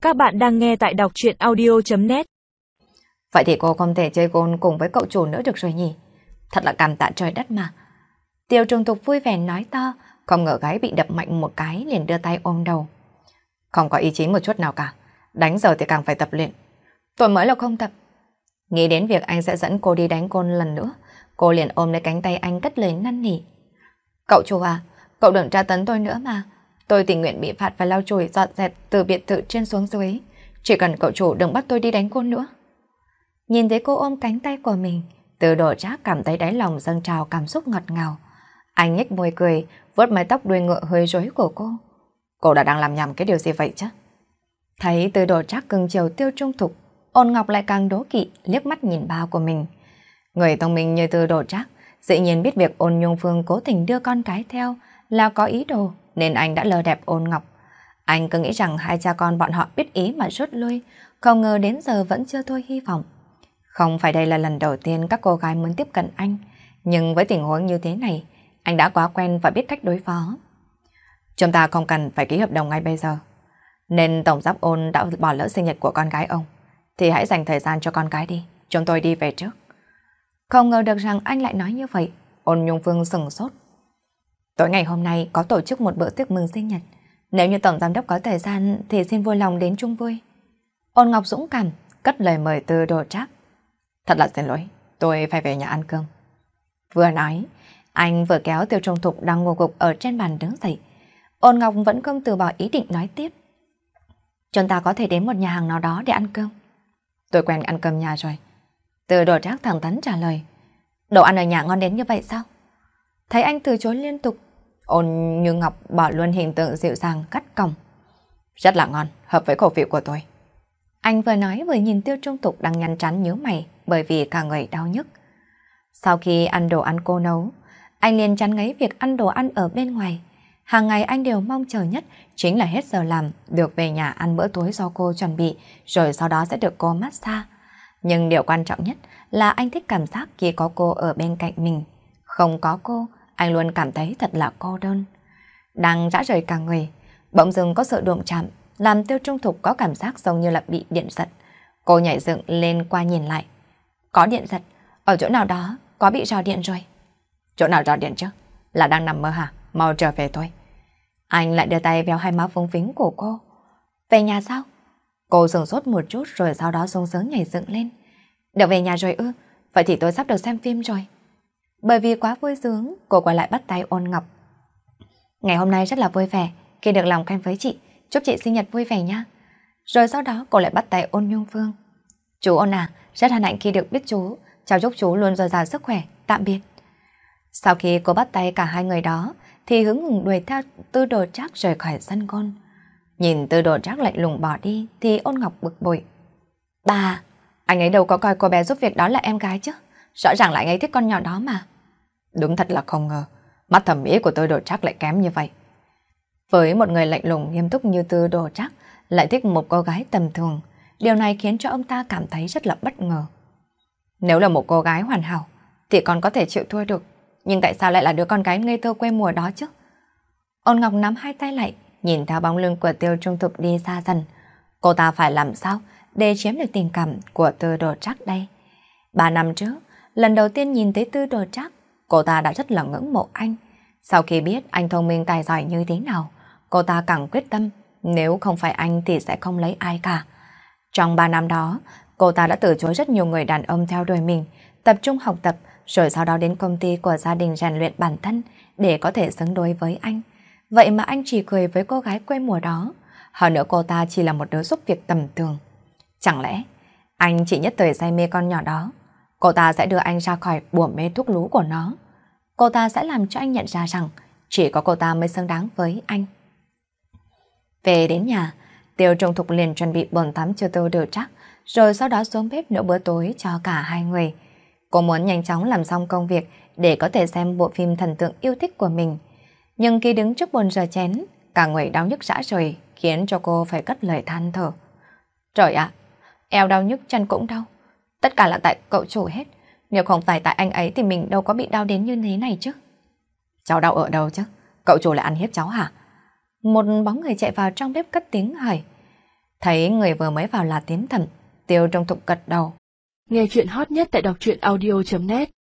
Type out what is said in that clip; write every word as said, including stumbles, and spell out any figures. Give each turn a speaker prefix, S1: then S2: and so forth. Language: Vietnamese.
S1: Các bạn đang nghe tại đọc truyện audio chấm net.
S2: Vậy thì cô không thể chơi gôn cùng với cậu chủ nữa được rồi nhỉ? Thật là cảm tạ trời đất mà. Tiêu Trung Thục vui vẻ nói to, không ngờ gái bị đập mạnh một cái liền đưa tay ôm đầu. Không có ý chí một chút nào cả, đánh giờ thì càng phải tập luyện. Tôi mới là không tập. Nghĩ đến việc anh sẽ dẫn cô đi đánh côn lần nữa, cô liền ôm lấy cánh tay anh cất lời năn nỉ. Cậu chủ à, cậu đừng tra tấn tôi nữa mà. Tôi tình nguyện bị phạt phải lau chùi dọn dẹp từ biệt thự trên xuống dưới. Chỉ cần cậu chủ đừng bắt tôi đi đánh côn nữa. Nhìn thấy cô ôm cánh tay của mình, Từ Đồ Trác cảm thấy đáy lòng dâng trào cảm xúc ngọt ngào. Anh nhếch môi cười, vuốt mái tóc đuôi ngựa hơi rối của cô. Cô đã đang làm nhầm cái điều gì vậy chứ? Thấy Từ Đồ Trác cưng chiều Tiêu Trung Thục, Ôn Ngọc lại càng đố kỵ liếc mắt nhìn ba của mình. Người thông minh như Từ Đồ Trác dĩ nhiên biết việc Ôn Nhung Phương cố tình đưa con cái theo là có ý đồ, nên anh đã lờ đẹp Ôn Ngọc. Anh cứ nghĩ rằng hai cha con bọn họ biết ý mà rút lui, không ngờ đến giờ vẫn chưa thôi hy vọng. Không phải đây là lần đầu tiên các cô gái muốn tiếp cận anh, nhưng với tình huống như thế này, anh đã quá quen và biết cách đối phó. Chúng ta không cần phải ký hợp đồng ngay bây giờ, nên Tổng giám Ôn đã bỏ lỡ sinh nhật của con gái ông, thì hãy dành thời gian cho con gái đi, chúng tôi đi về trước. Không ngờ được rằng anh lại nói như vậy, Ôn Nhung Phương sừng sốt. Tối ngày hôm nay có tổ chức một bữa tiệc mừng sinh nhật, nếu như Tổng giám đốc có thời gian thì xin vui lòng đến chung vui. Ôn Ngọc dũng cảm cất lời mời Từ Đồ Trác. Thật là xin lỗi, tôi phải về nhà ăn cơm. Vừa nói, anh vừa kéo Tiêu Trung Thục đang ngồi gục ở trên bàn đứng dậy. Ôn Ngọc vẫn không từ bỏ ý định nói tiếp. Chúng ta có thể đến một nhà hàng nào đó để ăn cơm. Tôi quen ăn cơm nhà rồi. Từ Đồ Trác thẳng thắn trả lời. Đồ ăn ở nhà ngon đến như vậy sao? Thấy anh từ chối liên tục, Ôn Như Ngọc bỏ luôn hình tượng dịu dàng cắt còng. Rất là ngon, hợp với khẩu vị của tôi. Anh vừa nói vừa nhìn Tiêu Trung Thục đang nhăn trán nhíu mày bởi vì cả người đau nhức. Sau khi ăn đồ ăn cô nấu, anh liền chán ngấy việc ăn đồ ăn ở bên ngoài. Hàng ngày anh đều mong chờ nhất chính là hết giờ làm được về nhà ăn bữa tối do cô chuẩn bị, rồi sau đó sẽ được cô massage. Nhưng điều quan trọng nhất là anh thích cảm giác khi có cô ở bên cạnh mình. Không có cô, anh luôn cảm thấy thật là cô đơn. Đang rã rời cả người, bỗng dưng có sự đụng chạm, làm Tiêu Trung Thục có cảm giác giống như là bị điện giật. Cô nhảy dựng lên qua nhìn lại. Có điện giật, ở chỗ nào đó có bị rò điện rồi. Chỗ nào rò điện chứ? Là đang nằm mơ hả? Mau trở về thôi. Anh lại đưa tay véo hai má phúng phính của cô. Về nhà sao? Cô sửng sốt một chút rồi sau đó sung sướng nhảy dựng lên. Được về nhà rồi ư? Vậy thì tôi sắp được xem phim rồi. Bởi vì quá vui sướng, cô quay lại bắt tay Ôn Ngọc. Ngày hôm nay rất là vui vẻ khi được làm quen với chị. Chúc chị sinh nhật vui vẻ nha. Rồi sau đó cô lại bắt tay Ôn Nhung Phương. Chú Ôn à, rất hân hạnh khi được biết chú. Chào chúc chú luôn dồi dào sức khỏe. Tạm biệt. Sau khi cô bắt tay cả hai người đó, thì hứng hùng đuổi theo Từ Đồ Trác rời khỏi sân gôn. Nhìn Từ Đồ Trác lạnh lùng bỏ đi thì Ôn Ngọc bực bội. Bà, anh ấy đâu có coi cô bé giúp việc đó là em gái chứ. Rõ ràng là anh ấy thích con nhỏ đó mà. Đúng thật là không ngờ, mắt thẩm mỹ của Từ Đồ Trác lại kém như vậy. Với một người lạnh lùng nghiêm túc như Từ Đồ Trác lại thích một cô gái tầm thường, điều này khiến cho ông ta cảm thấy rất là bất ngờ. Nếu là một cô gái hoàn hảo thì còn có thể chịu thua được, nhưng tại sao lại là đứa con gái ngây thơ quê mùa đó chứ? Ôn Ngọc nắm hai tay lại, nhìn theo bóng lưng của Tiêu Trung Thục đi xa dần. Cô ta phải làm sao để chiếm được tình cảm của Từ Đồ Trác đây? Ba năm trước, lần đầu tiên nhìn thấy Từ Đồ Trác, cô ta đã rất là ngưỡng mộ anh. Sau khi biết anh thông minh tài giỏi như thế nào, cô ta càng quyết tâm nếu không phải anh thì sẽ không lấy ai cả. Trong ba năm đó, cô ta đã từ chối rất nhiều người đàn ông theo đuổi mình, tập trung học tập, rồi sau đó đến công ty của gia đình rèn luyện bản thân để có thể xứng đôi với anh. Vậy mà anh chỉ cười với cô gái quê mùa đó. Hơn nữa cô ta chỉ là một đứa giúp việc tầm thường. Chẳng lẽ anh chỉ nhất thời say mê con nhỏ đó, cô ta sẽ đưa anh ra khỏi bùa mê thuốc lú của nó. Cô ta sẽ làm cho anh nhận ra rằng chỉ có cô ta mới xứng đáng với anh. Về đến nhà, Tiêu Trung Thục liền chuẩn bị bồn tắm cho Từ Đồ Trác, rồi sau đó xuống bếp nấu bữa tối cho cả hai người. Cô muốn nhanh chóng làm xong công việc để có thể xem bộ phim thần tượng yêu thích của mình. Nhưng khi đứng trước bồn rửa chén, cả người đau nhức rã rời khiến cho cô phải cất lời than thở. Trời ạ, eo đau nhức, chân cũng đau. Tất cả là tại cậu chủ hết. Nếu không phải tại anh ấy thì mình đâu có bị đau đến như thế này chứ. Cháu đau ở đâu chứ? Cậu chủ lại ăn hiếp cháu hả? Một bóng người chạy vào trong bếp cất tiếng hỏi. Thấy người vừa mới vào là Tiến Thẩm, Tiêu Trung Thục gật đầu.
S1: Nghe chuyện hot nhất tại đọc truyện audio chấm net